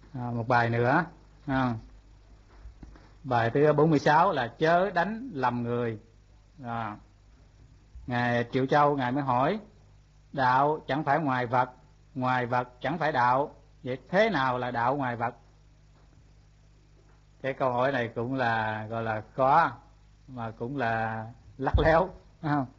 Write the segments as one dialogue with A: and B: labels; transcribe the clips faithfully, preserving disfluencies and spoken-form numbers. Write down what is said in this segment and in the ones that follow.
A: À, một bài nữa. À, bài thứ bốn mươi sáu là chớ đánh lầm người. À, Ngài Triệu Châu Ngài mới hỏi: đạo chẳng phải ngoài vật, ngoài vật chẳng phải đạo, vậy thế nào là đạo ngoài vật? Cái câu hỏi này cũng là gọi là khó, mà cũng là lắt léo, phải không?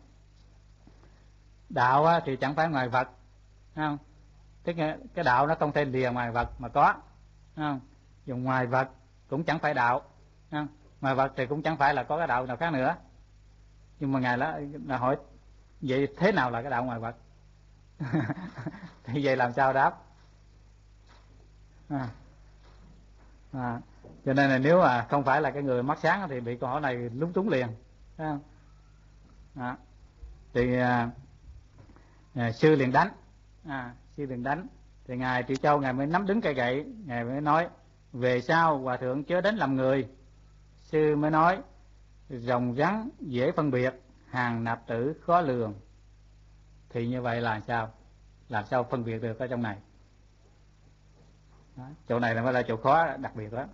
A: Đạo á, thì chẳng phải ngoài vật, phải không? Tức là cái đạo nó không thể lìa ngoài vật mà có, phải không? Dùng ngoài vật cũng chẳng phải đạo, phải không? Ngoài vật thì cũng chẳng phải là có cái đạo nào khác nữa. Nhưng mà ngài là, là hỏi vậy thế nào là cái đạo ngoài vật? Thì vậy làm sao đáp? À, à, cho nên là nếu mà không phải là cái người mắt sáng thì bị câu hỏi này lúng túng liền, phải không? À, thì à, à, sư liền đánh, à, sư liền đánh. Thì ngài Triệu Châu ngài mới nắm đứng cây gậy, ngài mới nói: về sau hòa thượng chớ đánh lầm người. Sư mới nói: rồng rắn dễ phân biệt, hàng nạp tử khó lường. Thì như vậy là sao? Làm sao phân biệt được ở trong này? Đó, chỗ này là mới là chỗ khó đặc biệt đó.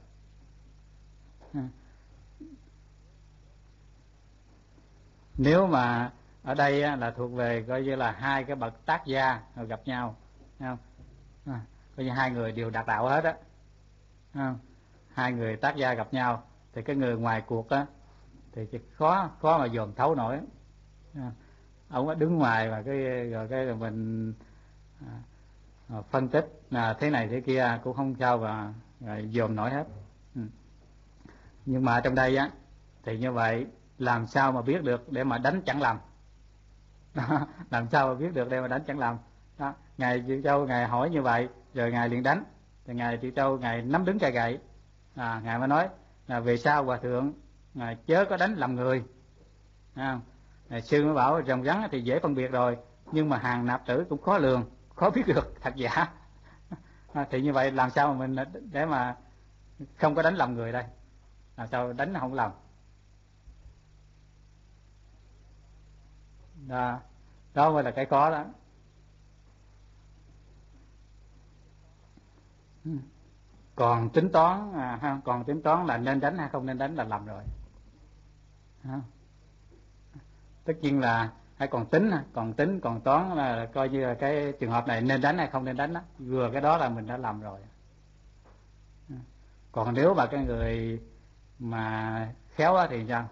A: Nếu mà ở đây là thuộc về coi như là hai cái bậc tác gia gặp nhau, thấy không? À, coi như hai người đều đạt đạo hết á, hai người tác gia gặp nhau thì cái người ngoài cuộc á thì chỉ khó khó mà dòm thấu nổi. À, ông đứng ngoài và cái rồi cái rồi mình à, phân tích là thế này thế kia cũng không sao và dòm nổi hết. Ừ. Nhưng mà trong đây á thì như vậy làm sao mà biết được để mà đánh chẳng lầm? Làm sao mà biết được để mà đánh chẳng lầm? Đó, ngài Triệu Châu ngài hỏi như vậy rồi ngài liền đánh. Thì ngài Triệu Châu ngài nắm đứng cây gậy, à, ngài mới nói là về sau hòa thượng ngài chớ có đánh lầm người. À, sư mới bảo rồng rắn thì dễ phân biệt rồi, nhưng mà hàng nạp tử cũng khó lường, khó biết được thật giả. À, thì như vậy làm sao mà mình để mà không có đánh lầm người đây? Làm sao đánh không lầm? Đó, đó mới là cái khó đó. Còn tính toán à, ha, còn tính toán là nên đánh hay không nên đánh là lầm rồi. Ha. Tất nhiên là hay còn tính, còn tính còn toán là coi như là cái trường hợp này nên đánh hay không nên đánh đó. Vừa cái đó là mình đã làm rồi. Còn nếu mà cái người mà khéo thì sao?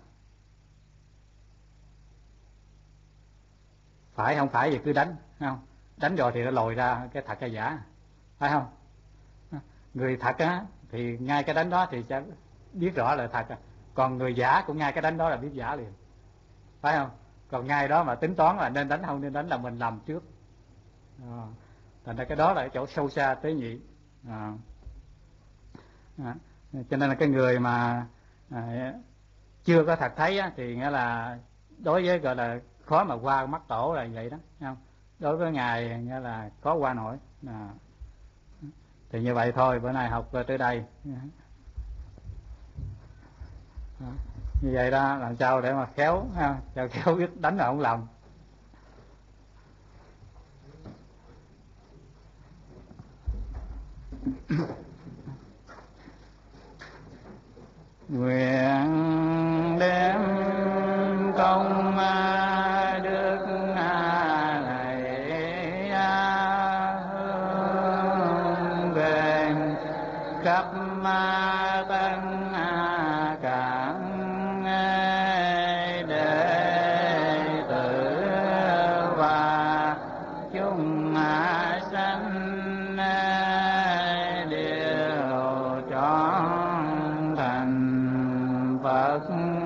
A: Phải không phải thì cứ đánh, không? Đánh rồi thì nó lòi ra cái thật hay giả, phải không? Người thật á thì ngay cái đánh đó thì sẽ biết rõ là thật, còn người giả cũng ngay cái đánh đó là biết giả liền, phải không? Còn ngay đó mà tính toán là nên đánh không nên đánh là mình làm trước. À, thành ra cái đó là cái chỗ sâu xa tế nhị. À, à, cho nên là cái người mà à, chưa có thật thấy á, thì nghĩa là đối với gọi là khó mà qua mắt tổ là vậy đó, không? Đối với ngài nghĩa là khó qua nổi. À, thì như vậy thôi, bữa nay học tới đây. À, như vậy đó, làm sao để mà khéo ha, cho khéo biết đánh là không làm. Nguyện đem công đức này hướng về khắp tất cả đệ tử và chúng sanh đều trọn thành Phật